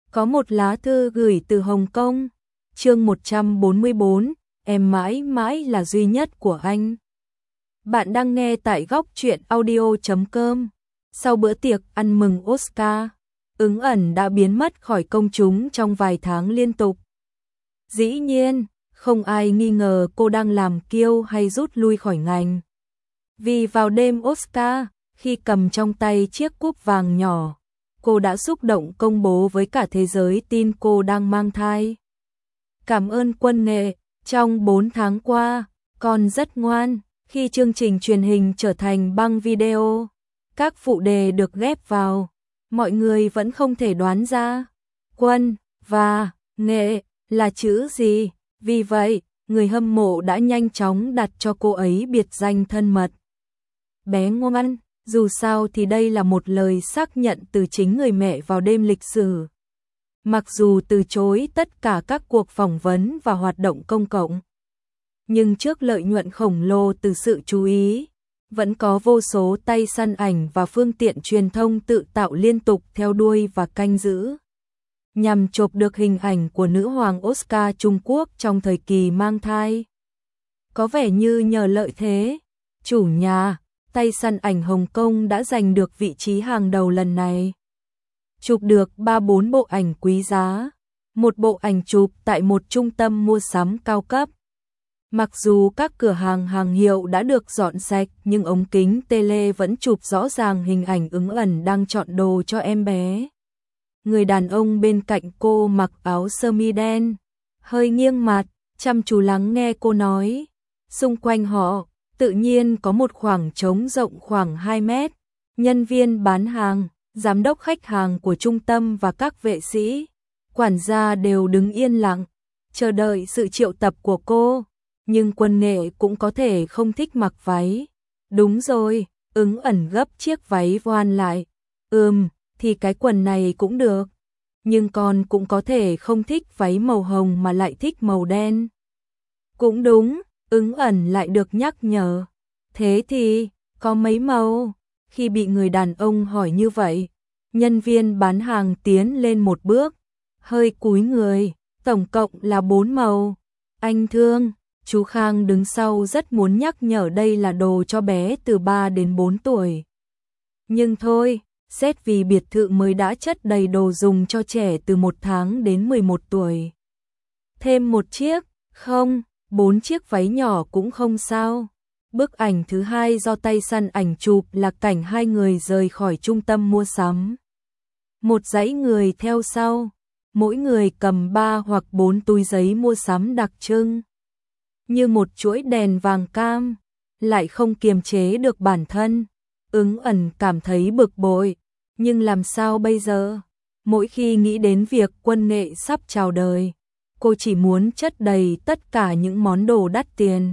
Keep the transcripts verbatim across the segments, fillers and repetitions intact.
Có một lá thư gửi từ Hồng Kông, chương một trăm bốn mươi bốn, em mãi mãi là duy nhất của anh. Bạn đang nghe tại góc truyện audio chấm com. Sau bữa tiệc ăn mừng Oscar, Ứng Ẩn đã biến mất khỏi công chúng trong vài tháng liên tục. Dĩ nhiên, không ai nghi ngờ cô đang làm kiêu hay rút lui khỏi ngành. Vì vào đêm Oscar, khi cầm trong tay chiếc cúp vàng nhỏ, cô đã xúc động công bố với cả thế giới tin cô đang mang thai. Cảm ơn Quân Nghệ, trong bốn tháng qua, con rất ngoan. Khi chương trình truyền hình trở thành băng video, các phụ đề được ghép vào, mọi người vẫn không thể đoán ra Quân và Nghệ là chữ gì. Vì vậy, người hâm mộ đã nhanh chóng đặt cho cô ấy biệt danh thân mật. Bé ngoan, dù sao thì đây là một lời xác nhận từ chính người mẹ vào đêm lịch sử. Mặc dù từ chối tất cả các cuộc phỏng vấn và hoạt động công cộng, nhưng trước lợi nhuận khổng lồ từ sự chú ý, vẫn có vô số tay săn ảnh và phương tiện truyền thông tự tạo liên tục theo đuôi và canh giữ, nhằm chộp được hình ảnh của nữ hoàng Oscar Trung Quốc trong thời kỳ mang thai. Có vẻ như nhờ lợi thế, chủ nhà, tay săn ảnh Hồng Kông đã giành được vị trí hàng đầu lần này. Chụp được ba bốn bộ ảnh quý giá, một bộ ảnh chụp tại một trung tâm mua sắm cao cấp. Mặc dù các cửa hàng hàng hiệu đã được dọn sạch, nhưng ống kính tele vẫn chụp rõ ràng hình ảnh Ứng Ẩn đang chọn đồ cho em bé. Người đàn ông bên cạnh cô mặc áo sơ mi đen, hơi nghiêng mặt, chăm chú lắng nghe cô nói. Xung quanh họ, tự nhiên có một khoảng trống rộng khoảng hai mét. Nhân viên bán hàng, giám đốc khách hàng của trung tâm và các vệ sĩ, quản gia đều đứng yên lặng, chờ đợi sự triệu tập của cô. Nhưng Quân Nghệ cũng có thể không thích mặc váy. Đúng rồi, Ứng Ẩn gấp chiếc váy voan lại. Ừm, thì cái quần này cũng được. Nhưng con cũng có thể không thích váy màu hồng mà lại thích màu đen. Cũng đúng, Ứng Ẩn lại được nhắc nhở. Thế thì, có mấy màu? Khi bị người đàn ông hỏi như vậy, nhân viên bán hàng tiến lên một bước, hơi cúi người, tổng cộng là bốn màu. Anh thương, chú Khang đứng sau rất muốn nhắc nhở đây là đồ cho bé từ ba đến bốn tuổi. Nhưng thôi, xét vì biệt thự mới đã chất đầy đồ dùng cho trẻ từ một tháng đến mười một tuổi. Thêm một chiếc, không, bốn chiếc váy nhỏ cũng không sao. Bức ảnh thứ hai do tay săn ảnh chụp là cảnh hai người rời khỏi trung tâm mua sắm. Một dãy người theo sau, mỗi người cầm ba hoặc bốn túi giấy mua sắm đặc trưng. Như một chuỗi đèn vàng cam, lại không kiềm chế được bản thân. Ứng Ẩn cảm thấy bực bội, nhưng làm sao bây giờ? Mỗi khi nghĩ đến việc Quân Nghệ sắp chào đời, cô chỉ muốn chất đầy tất cả những món đồ đắt tiền,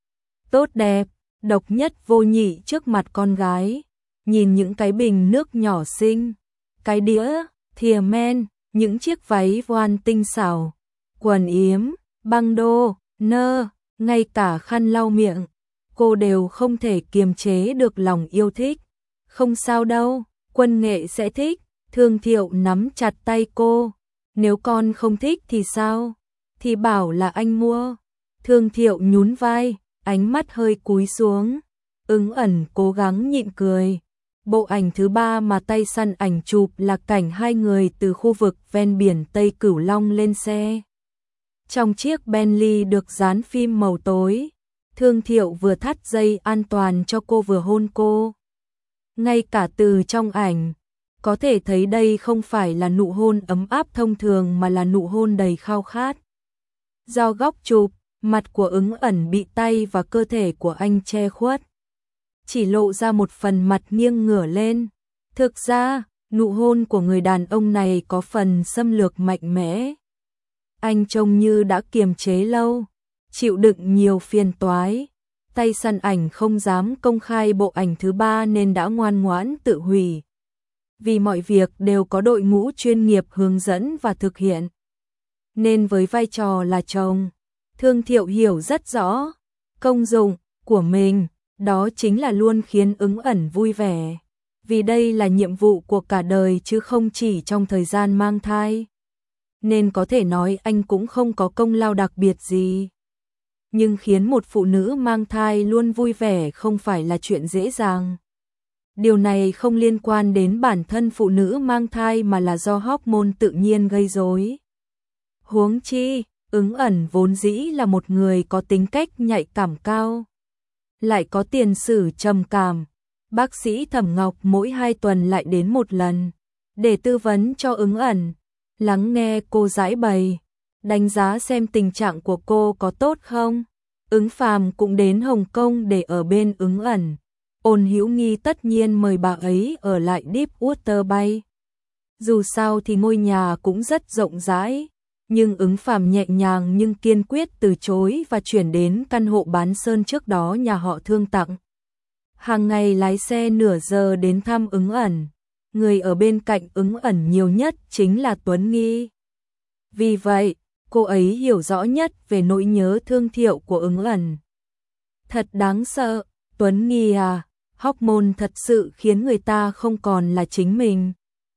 tốt đẹp, độc nhất vô nhị trước mặt con gái. Nhìn những cái bình nước nhỏ xinh, cái đĩa, thìa men, những chiếc váy voan tinh xảo, quần yếm, băng đô, nơ, ngay cả khăn lau miệng, cô đều không thể kiềm chế được lòng yêu thích. Không sao đâu, Quân Nghệ sẽ thích. Thương Thiệu nắm chặt tay cô. Nếu con không thích thì sao? Thì bảo là anh mua. Thương Thiệu nhún vai, ánh mắt hơi cúi xuống. Ứng Ẩn cố gắng nhịn cười. Bộ ảnh thứ ba mà tay săn ảnh chụp là cảnh hai người từ khu vực ven biển Tây Cửu Long lên xe. Trong chiếc Bentley được dán phim màu tối, Thương Thiệu vừa thắt dây an toàn cho cô vừa hôn cô. Ngay cả từ trong ảnh, có thể thấy đây không phải là nụ hôn ấm áp thông thường mà là nụ hôn đầy khao khát. Do góc chụp, mặt của Ứng Ẩn bị tay và cơ thể của anh che khuất, chỉ lộ ra một phần mặt nghiêng ngửa lên. Thực ra, nụ hôn của người đàn ông này có phần xâm lược mạnh mẽ. Anh trông như đã kiềm chế lâu, chịu đựng nhiều phiền toái. Tay săn ảnh không dám công khai bộ ảnh thứ ba nên đã ngoan ngoãn tự hủy. Vì mọi việc đều có đội ngũ chuyên nghiệp hướng dẫn và thực hiện. Nên với vai trò là chồng, Thương Thiệu hiểu rất rõ công dụng của mình, đó chính là luôn khiến Ứng Ẩn vui vẻ. Vì đây là nhiệm vụ của cả đời chứ không chỉ trong thời gian mang thai. nên có thể nói anh cũng không có công lao đặc biệt gì. Nhưng khiến một phụ nữ mang thai luôn vui vẻ không phải là chuyện dễ dàng. Điều này không liên quan đến bản thân phụ nữ mang thai mà là do hormone tự nhiên gây rối. Huống chi, Ứng Ẩn vốn dĩ là một người có tính cách nhạy cảm cao, lại có tiền sử trầm cảm. Bác sĩ Thẩm Ngọc mỗi hai tuần lại đến một lần để tư vấn cho Ứng Ẩn, lắng nghe cô giải bày, đánh giá xem tình trạng của cô có tốt không. Ứng Phàm cũng đến Hồng Kông để ở bên Ứng Ẩn. Ôn Hữu Nghi tất nhiên mời bà ấy ở lại Deepwater Bay. Dù sao thì ngôi nhà cũng rất rộng rãi, nhưng Ứng Phàm nhẹ nhàng nhưng kiên quyết từ chối và chuyển đến căn hộ bán sơn trước đó nhà họ Thương tặng. Hàng ngày lái xe nửa giờ đến thăm Ứng Ẩn. Người ở bên cạnh Ứng Ẩn nhiều nhất chính là Tuấn Nghi. Vì vậy, cô ấy hiểu rõ nhất về nỗi nhớ thương Thiệu của Ứng Ẩn. Thật đáng sợ, Tuấn Nghi à, hormone thật sự khiến người ta không còn là chính mình.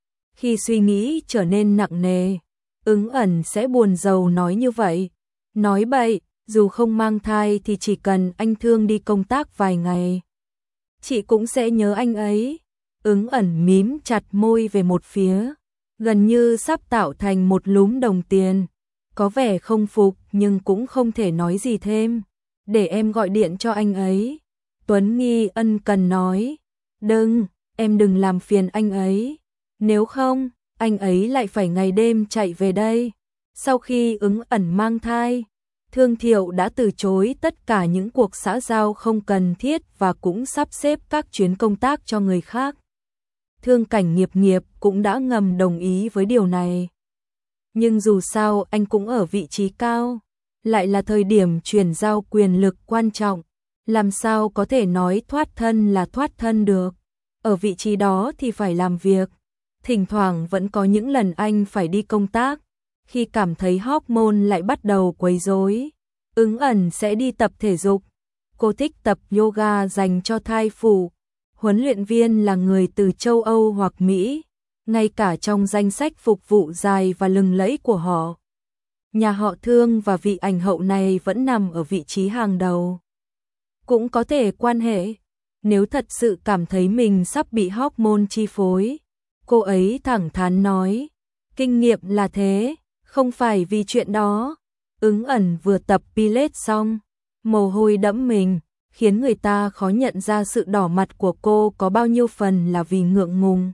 Khi suy nghĩ trở nên nặng nề, Ứng Ẩn sẽ buồn rầu nói như vậy. Nói bậy, dù không mang thai thì chỉ cần anh Thương đi công tác vài ngày, chị cũng sẽ nhớ anh ấy. Ứng Ẩn mím chặt môi về một phía, gần như sắp tạo thành một lúm đồng tiền. Có vẻ không phục nhưng cũng không thể nói gì thêm. Để em gọi điện cho anh ấy. Tuấn Nghi ân cần nói. Đừng, em đừng làm phiền anh ấy. Nếu không, anh ấy lại phải ngày đêm chạy về đây. Sau khi Ứng Ẩn mang thai, Thương Thiệu đã từ chối tất cả những cuộc xã giao không cần thiết và cũng sắp xếp các chuyến công tác cho người khác. Thương Cảnh Nghiệp Nghiệp cũng đã ngầm đồng ý với điều này. Nhưng dù sao anh cũng ở vị trí cao, lại là thời điểm chuyển giao quyền lực quan trọng, làm sao có thể nói thoát thân là thoát thân được. Ở vị trí đó thì phải làm việc, thỉnh thoảng vẫn có những lần anh phải đi công tác, khi cảm thấy hormone lại bắt đầu quấy rối, Ứng Ẩn sẽ đi tập thể dục. Cô thích tập yoga dành cho thai phụ, huấn luyện viên là người từ châu Âu hoặc Mỹ. Ngay cả trong danh sách phục vụ dài và lừng lẫy của họ, nhà họ Thương và vị ảnh hậu này vẫn nằm ở vị trí hàng đầu. Cũng có thể quan hệ, nếu thật sự cảm thấy mình sắp bị hormone chi phối. Cô ấy thẳng thắn nói, kinh nghiệm là thế, không phải vì chuyện đó. Ứng Ẩn vừa tập Pilates xong, mồ hôi đẫm mình, khiến người ta khó nhận ra sự đỏ mặt của cô có bao nhiêu phần là vì ngượng ngùng.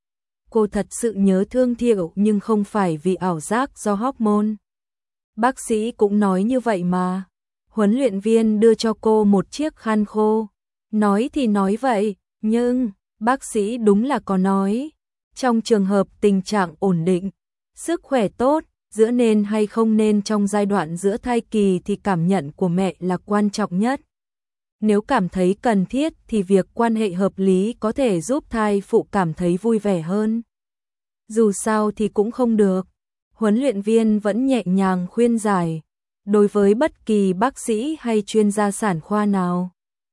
Cô thật sự nhớ Thương Thiệu nhưng không phải vì ảo giác do hormone. Bác sĩ cũng nói như vậy mà. Huấn luyện viên đưa cho cô một chiếc khăn khô. Nói thì nói vậy, nhưng bác sĩ đúng là có nói. Trong trường hợp tình trạng ổn định, sức khỏe tốt, giữa nên hay không nên trong giai đoạn giữa thai kỳ thì cảm nhận của mẹ là quan trọng nhất. Nếu cảm thấy cần thiết thì việc quan hệ hợp lý có thể giúp thai phụ cảm thấy vui vẻ hơn. Dù sao thì cũng không được. Huấn luyện viên vẫn nhẹ nhàng khuyên giải, đối với bất kỳ bác sĩ hay chuyên gia sản khoa nào.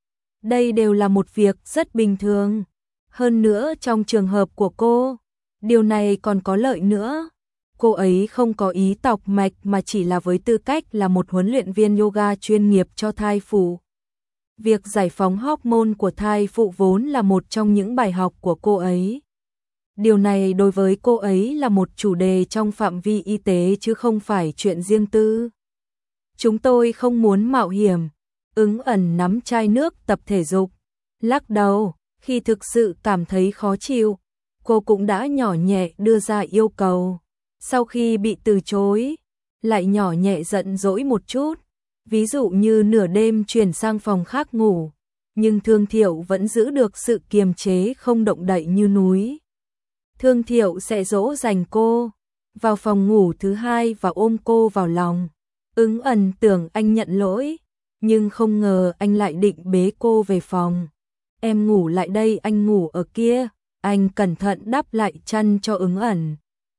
Đây đều là một việc rất bình thường. Hơn nữa trong trường hợp của cô, điều này còn có lợi nữa. Cô ấy không có ý tọc mạch mà chỉ là với tư cách là một huấn luyện viên yoga chuyên nghiệp cho thai phụ. Việc giải phóng hormone của thai phụ vốn là một trong những bài học của cô ấy. Điều này đối với cô ấy là một chủ đề trong phạm vi y tế chứ không phải chuyện riêng tư. Chúng tôi không muốn mạo hiểm. Ứng Ẩn nắm chai nước tập thể dục, lắc đầu. Khi thực sự cảm thấy khó chịu, cô cũng đã nhỏ nhẹ đưa ra yêu cầu. Sau khi bị từ chối, lại nhỏ nhẹ giận dỗi một chút. Ví dụ như nửa đêm chuyển sang phòng khác ngủ, nhưng Thương Thiệu vẫn giữ được sự kiềm chế không động đậy như núi. Thương Thiệu sẽ dỗ dành cô, vào phòng ngủ thứ hai và ôm cô vào lòng. Ứng Ẩn tưởng anh nhận lỗi, nhưng không ngờ anh lại định bế cô về phòng. Em ngủ lại đây, anh ngủ ở kia. Anh cẩn thận đắp lại chăn cho Ứng Ẩn,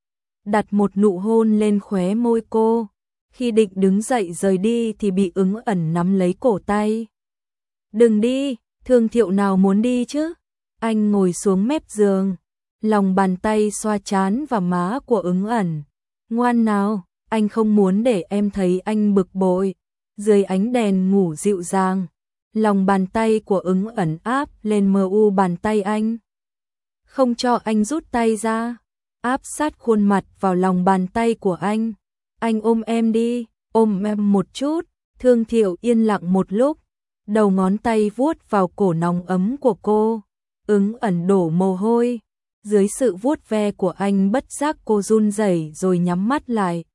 đặt một nụ hôn lên khóe môi cô. Khi định đứng dậy rời đi thì bị Ứng Ẩn nắm lấy cổ tay. Đừng đi, Thương Thiệu nào muốn đi chứ? Anh ngồi xuống mép giường, lòng bàn tay xoa trán và má của Ứng Ẩn. Ngoan nào, anh không muốn để em thấy anh bực bội. Dưới ánh đèn ngủ dịu dàng, lòng bàn tay của Ứng ẩn áp lên mờ u bàn tay anh. Không cho anh rút tay ra, áp sát khuôn mặt vào lòng bàn tay của anh. Anh ôm em đi, ôm em một chút. Thương Thiệu yên lặng một lúc, đầu ngón tay vuốt vào cổ nóng ấm của cô. Ứng ẩn đổ mồ hôi, dưới sự vuốt ve của anh bất giác cô run rẩy rồi nhắm mắt lại.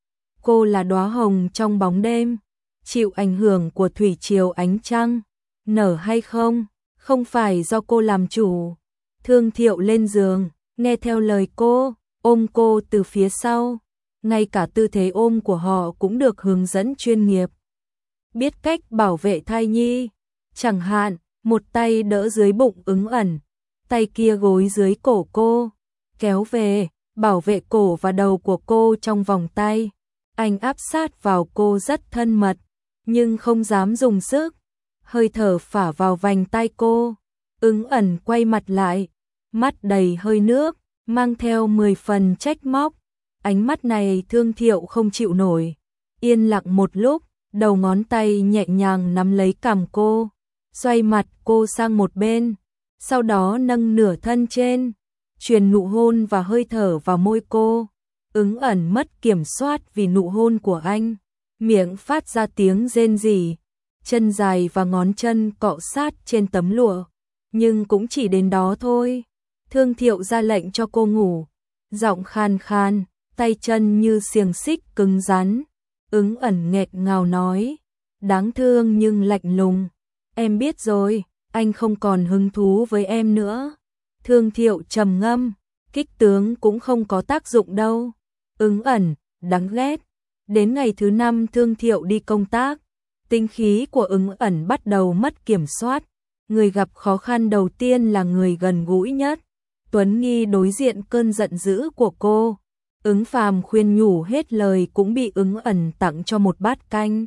Cô là đóa hồng trong bóng đêm, chịu ảnh hưởng của thủy triều ánh trăng, nở hay không, không phải do cô làm chủ. Thương Thiệu lên giường, nghe theo lời cô, ôm cô từ phía sau, ngay cả tư thế ôm của họ cũng được hướng dẫn chuyên nghiệp. Biết cách bảo vệ thai nhi, chẳng hạn, một tay đỡ dưới bụng Ứng ẩn, tay kia gối dưới cổ cô, kéo về, bảo vệ cổ và đầu của cô trong vòng tay. Anh áp sát vào cô rất thân mật, nhưng không dám dùng sức, hơi thở phả vào vành tai cô. Ứng ẩn quay mặt lại, mắt đầy hơi nước, mang theo mười phần trách móc. Ánh mắt này Thương Thiệu không chịu nổi. Yên lặng một lúc, đầu ngón tay nhẹ nhàng nắm lấy cằm cô, xoay mặt cô sang một bên, sau đó nâng nửa thân trên, truyền nụ hôn và hơi thở vào môi cô. Ứng ẩn mất kiểm soát vì nụ hôn của anh, miệng phát ra tiếng rên rỉ, chân dài và ngón chân cọ sát trên tấm lụa, nhưng cũng chỉ đến đó thôi. Thương Thiệu ra lệnh cho cô ngủ, giọng khan khan, tay chân như xiềng xích cứng rắn. Ứng ẩn nghẹt ngào nói, đáng thương nhưng lạnh lùng, em biết rồi, anh không còn hứng thú với em nữa. Thương Thiệu trầm ngâm, kích tướng cũng không có tác dụng đâu. Ứng ẩn, đáng ghét. Đến ngày thứ năm Thương Thiệu đi công tác, tinh khí của Ứng ẩn bắt đầu mất kiểm soát. Người gặp khó khăn đầu tiên là người gần gũi nhất. Tuấn Nghi đối diện cơn giận dữ của cô. Ứng Phàm khuyên nhủ hết lời cũng bị Ứng ẩn tặng cho một bát canh.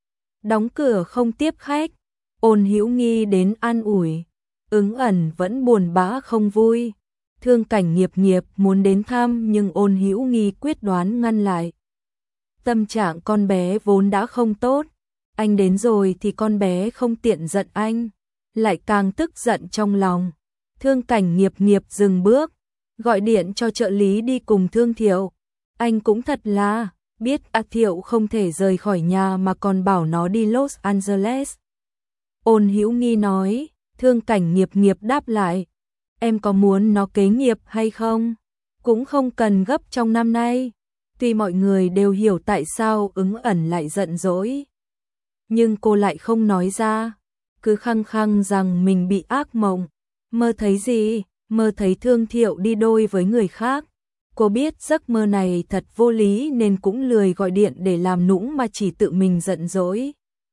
Đóng cửa không tiếp khách, Ôn Hữu Nghi đến an ủi. Ứng ẩn vẫn buồn bã không vui. Thương Cảnh Nghiệp Nghiệp muốn đến thăm nhưng Ôn Hữu Nghi quyết đoán ngăn lại. Tâm trạng con bé vốn đã không tốt, anh đến rồi thì con bé không tiện giận anh, lại càng tức giận trong lòng. Thương Cảnh Nghiệp Nghiệp dừng bước, gọi điện cho trợ lý đi cùng Thương Thiệu. Anh cũng thật là, biết A Thiệu không thể rời khỏi nhà mà còn bảo nó đi Los Angeles. Ôn Hữu Nghi nói. Thương Cảnh Nghiệp Nghiệp đáp lại, em có muốn nó kế nghiệp hay không? Cũng không cần gấp trong năm nay. Tuy mọi người đều hiểu tại sao Ứng ẩn lại giận dỗi, nhưng cô lại không nói ra, cứ khăng khăng rằng mình bị ác mộng. Mơ thấy gì? Mơ thấy Thương Thiệu đi đôi với người khác. Cô biết giấc mơ này thật vô lý nên cũng lười gọi điện để làm nũng mà chỉ tự mình giận dỗi.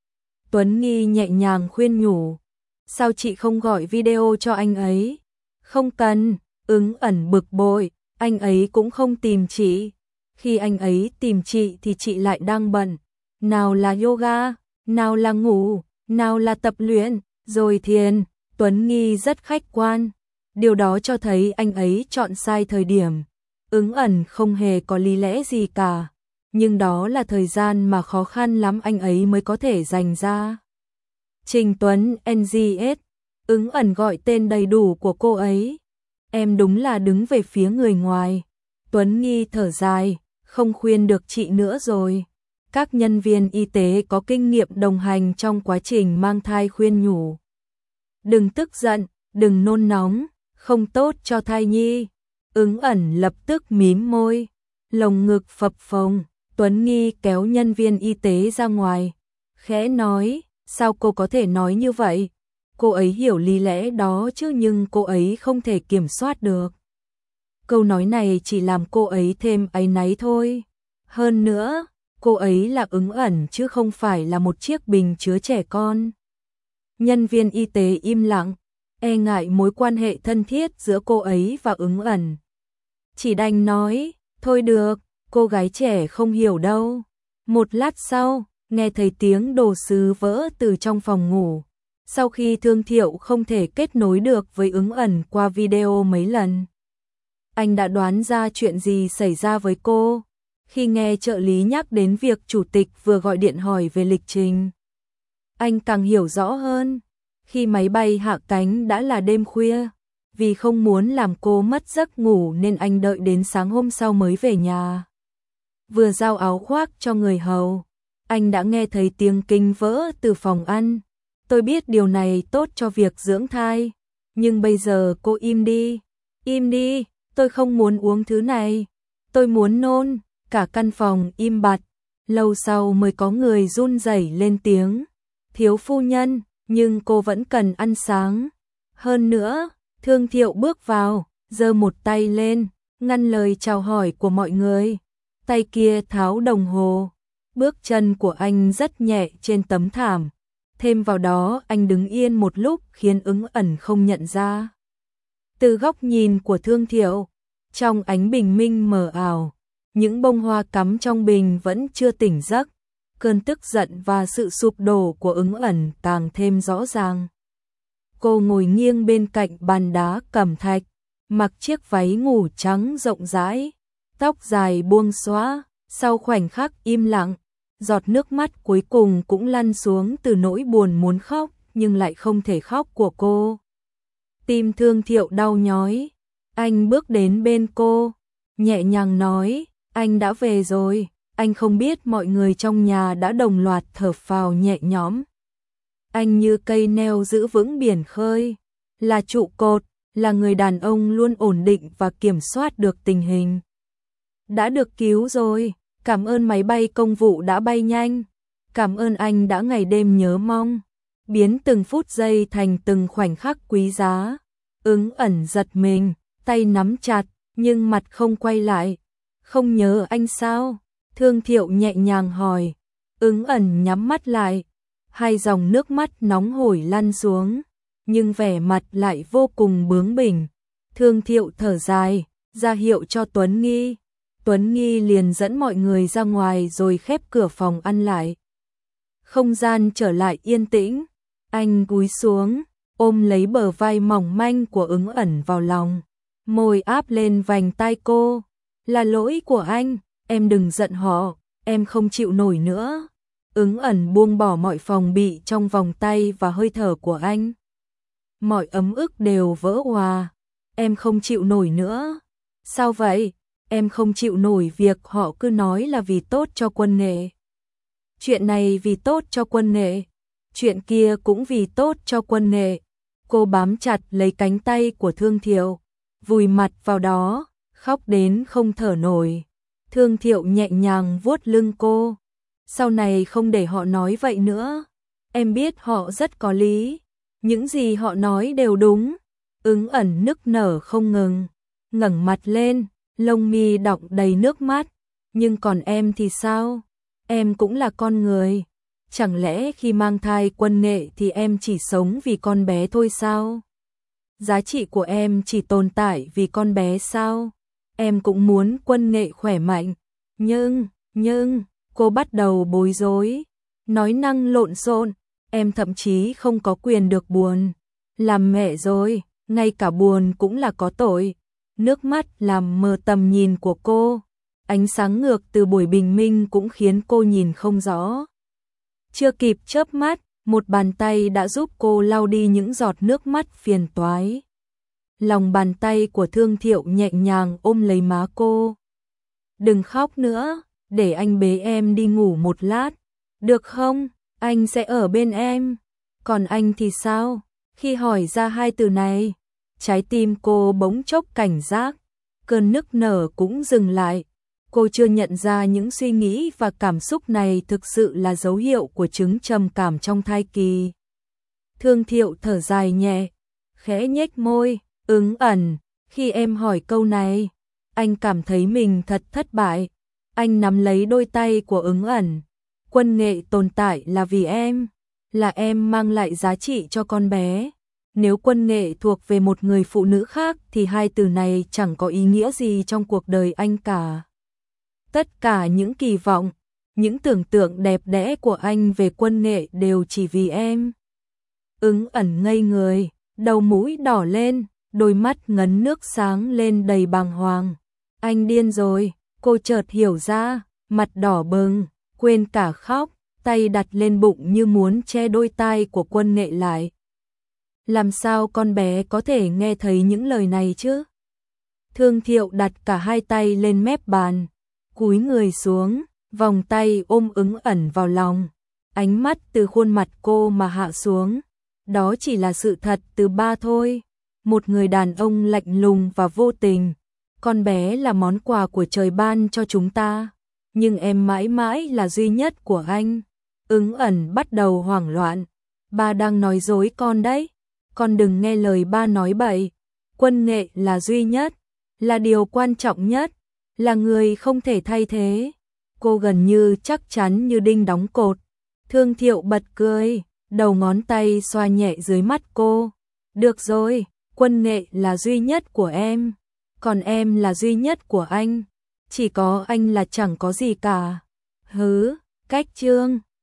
Tuấn Nghi nhẹ nhàng khuyên nhủ, sao chị không gọi video cho anh ấy? Không cần. Ứng ẩn bực bội, anh ấy cũng không tìm chị. Khi anh ấy tìm chị thì chị lại đang bận. Nào là yoga, nào là ngủ, nào là tập luyện, rồi thiền. Tuấn Nghi rất khách quan. Điều đó cho thấy anh ấy chọn sai thời điểm. Ứng ẩn không hề có lý lẽ gì cả. Nhưng đó là thời gian mà khó khăn lắm anh ấy mới có thể dành ra. Trình Tuấn en giê ét. Ứng ẩn gọi tên đầy đủ của cô ấy. Em đúng là đứng về phía người ngoài. Tuấn Nghi thở dài, không khuyên được chị nữa rồi. Các nhân viên y tế có kinh nghiệm đồng hành trong quá trình mang thai khuyên nhủ. Đừng tức giận, đừng nôn nóng, không tốt cho thai nhi. Ứng ẩn lập tức mím môi, lồng ngực phập phồng. Tuấn Nghi kéo nhân viên y tế ra ngoài, khẽ nói, sao cô có thể nói như vậy? Cô ấy hiểu lý lẽ đó chứ nhưng cô ấy không thể kiểm soát được. Câu nói này chỉ làm cô ấy thêm áy náy thôi. Hơn nữa, cô ấy là Ứng ẩn chứ không phải là một chiếc bình chứa trẻ con. Nhân viên y tế im lặng, e ngại mối quan hệ thân thiết giữa cô ấy và Ứng ẩn. Chỉ đành nói, thôi được, cô gái trẻ không hiểu đâu. Một lát sau, nghe thấy tiếng đồ sứ vỡ từ trong phòng ngủ. Sau khi Thương Thiệu không thể kết nối được với Ứng ẩn qua video mấy lần, anh đã đoán ra chuyện gì xảy ra với cô. Khi nghe trợ lý nhắc đến việc chủ tịch vừa gọi điện hỏi về lịch trình, anh càng hiểu rõ hơn. Khi máy bay hạ cánh đã là đêm khuya, vì không muốn làm cô mất giấc ngủ nên anh đợi đến sáng hôm sau mới về nhà. Vừa giao áo khoác cho người hầu, anh đã nghe thấy tiếng kinh vỡ từ phòng ăn. Tôi biết điều này tốt cho việc dưỡng thai, nhưng bây giờ cô im đi, im đi, tôi không muốn uống thứ này, tôi muốn nôn. Cả căn phòng im bặt, lâu sau mới có người run rẩy lên tiếng, thiếu phu nhân, nhưng cô vẫn cần ăn sáng. Hơn nữa, Thương Thiệu bước vào, giơ một tay lên, ngăn lời chào hỏi của mọi người, tay kia tháo đồng hồ. Bước chân của anh rất nhẹ trên tấm thảm, thêm vào đó anh đứng yên một lúc khiến Ứng Ẩn không nhận ra. Từ góc nhìn của Thương Thiệu, trong ánh bình minh mờ ảo, những bông hoa cắm trong bình vẫn chưa tỉnh giấc, cơn tức giận và sự sụp đổ của Ứng Ẩn càng thêm rõ ràng. Cô ngồi nghiêng bên cạnh bàn đá cẩm thạch, mặc chiếc váy ngủ trắng rộng rãi, tóc dài buông xõa, sau khoảnh khắc im lặng, giọt nước mắt cuối cùng cũng lăn xuống từ nỗi buồn muốn khóc nhưng lại không thể khóc của cô. Tim Thương Thiệu đau nhói, anh bước đến bên cô, nhẹ nhàng nói, anh đã về rồi. Anh không biết mọi người trong nhà đã đồng loạt thở phào nhẹ nhõm. Anh như cây neo giữ vững biển khơi, là trụ cột, là người đàn ông luôn ổn định và kiểm soát được tình hình. Đã được cứu rồi, cảm ơn máy bay công vụ đã bay nhanh, cảm ơn anh đã ngày đêm nhớ mong, biến từng phút giây thành từng khoảnh khắc quý giá. Ứng Ẩn giật mình, tay nắm chặt, nhưng mặt không quay lại. Không nhớ anh sao? Thương Thiệu nhẹ nhàng hỏi. Ứng Ẩn nhắm mắt lại, hai dòng nước mắt nóng hổi lăn xuống, nhưng vẻ mặt lại vô cùng bướng bỉnh. Thương Thiệu thở dài, ra hiệu cho Tuấn Nghi. Tuấn Nghi liền dẫn mọi người ra ngoài rồi khép cửa phòng ăn lại. Không gian trở lại yên tĩnh, anh cúi xuống, ôm lấy bờ vai mỏng manh của Ứng Ẩn vào lòng, môi áp lên vành tai cô. Là lỗi của anh, em đừng giận họ, em không chịu nổi nữa. Ứng Ẩn buông bỏ mọi phòng bị trong vòng tay và hơi thở của anh. Mọi ấm ức đều vỡ òa, em không chịu nổi nữa. Sao vậy? Em không chịu nổi việc họ cứ nói là vì tốt cho Quân Nghệ. Chuyện này vì tốt cho Quân Nghệ, chuyện kia cũng vì tốt cho Quân Nghệ. Cô bám chặt lấy cánh tay của Thương Thiệu, vùi mặt vào đó, khóc đến không thở nổi. Thương Thiệu nhẹ nhàng vuốt lưng cô. Sau này không để họ nói vậy nữa. Em biết họ rất có lý. Những gì họ nói đều đúng. Ứng Ẩn nức nở không ngừng, ngẩng mặt lên, lông mi đọng đầy nước mắt. Nhưng còn em thì sao? Em cũng là con người. Chẳng lẽ khi mang thai Quân Nghệ thì em chỉ sống vì con bé thôi sao? Giá trị của em chỉ tồn tại vì con bé sao? Em cũng muốn Quân Nghệ khỏe mạnh. Nhưng, nhưng, cô bắt đầu bối rối, nói năng lộn xộn. Em thậm chí không có quyền được buồn. Làm mẹ rồi, ngay cả buồn cũng là có tội. Nước mắt làm mờ tầm nhìn của cô. Ánh sáng ngược từ buổi bình minh cũng khiến cô nhìn không rõ. Chưa kịp chớp mắt, một bàn tay đã giúp cô lau đi những giọt nước mắt phiền toái. Lòng bàn tay của Thương Thiệu nhẹ nhàng ôm lấy má cô. Đừng khóc nữa, để anh bế em đi ngủ một lát. Được không? Anh sẽ ở bên em. Còn anh thì sao? Khi hỏi ra hai từ này, trái tim cô bỗng chốc cảnh giác. Cơn nức nở cũng dừng lại. Cô chưa nhận ra những suy nghĩ và cảm xúc này thực sự là dấu hiệu của chứng trầm cảm trong thai kỳ. Thương Thiệu thở dài nhẹ, khẽ nhếch môi. Ứng Ẩn, khi em hỏi câu này, anh cảm thấy mình thật thất bại. Anh nắm lấy đôi tay của Ứng Ẩn. Quân Nghệ tồn tại là vì em, là em mang lại giá trị cho con bé. Nếu Quân Nghệ thuộc về một người phụ nữ khác thì hai từ này chẳng có ý nghĩa gì trong cuộc đời anh cả. Tất cả những kỳ vọng, những tưởng tượng đẹp đẽ của anh về Quân Nghệ đều chỉ vì em. Ứng Ẩn ngây người, đầu mũi đỏ lên, đôi mắt ngấn nước sáng lên đầy bàng hoàng. Anh điên rồi, Cô chợt hiểu ra, mặt đỏ bừng, quên cả khóc, tay đặt lên bụng như muốn che đôi tai của Quân Nghệ lại. Làm sao con bé có thể nghe thấy những lời này chứ? Thương Thiệu đặt cả hai tay lên mép bàn, cúi người xuống, vòng tay ôm Ứng Ẩn vào lòng. Ánh mắt từ khuôn mặt cô mà hạ xuống. Đó chỉ là sự thật từ ba thôi. Một người đàn ông lạnh lùng và vô tình. Con bé là món quà của trời ban cho chúng ta. Nhưng em mãi mãi là duy nhất của anh. Ứng Ẩn bắt đầu hoảng loạn. Ba đang nói dối con đấy. Con đừng nghe lời ba nói bậy. Quân Nghệ là duy nhất, là điều quan trọng nhất, là người không thể thay thế. Cô gần như chắc chắn như đinh đóng cột. Thương Thiệu bật cười, đầu ngón tay xoa nhẹ dưới mắt cô. Được rồi, Quân Nghệ là duy nhất của em, còn em là duy nhất của anh. Chỉ có anh là chẳng có gì cả. Hứ, cách trương.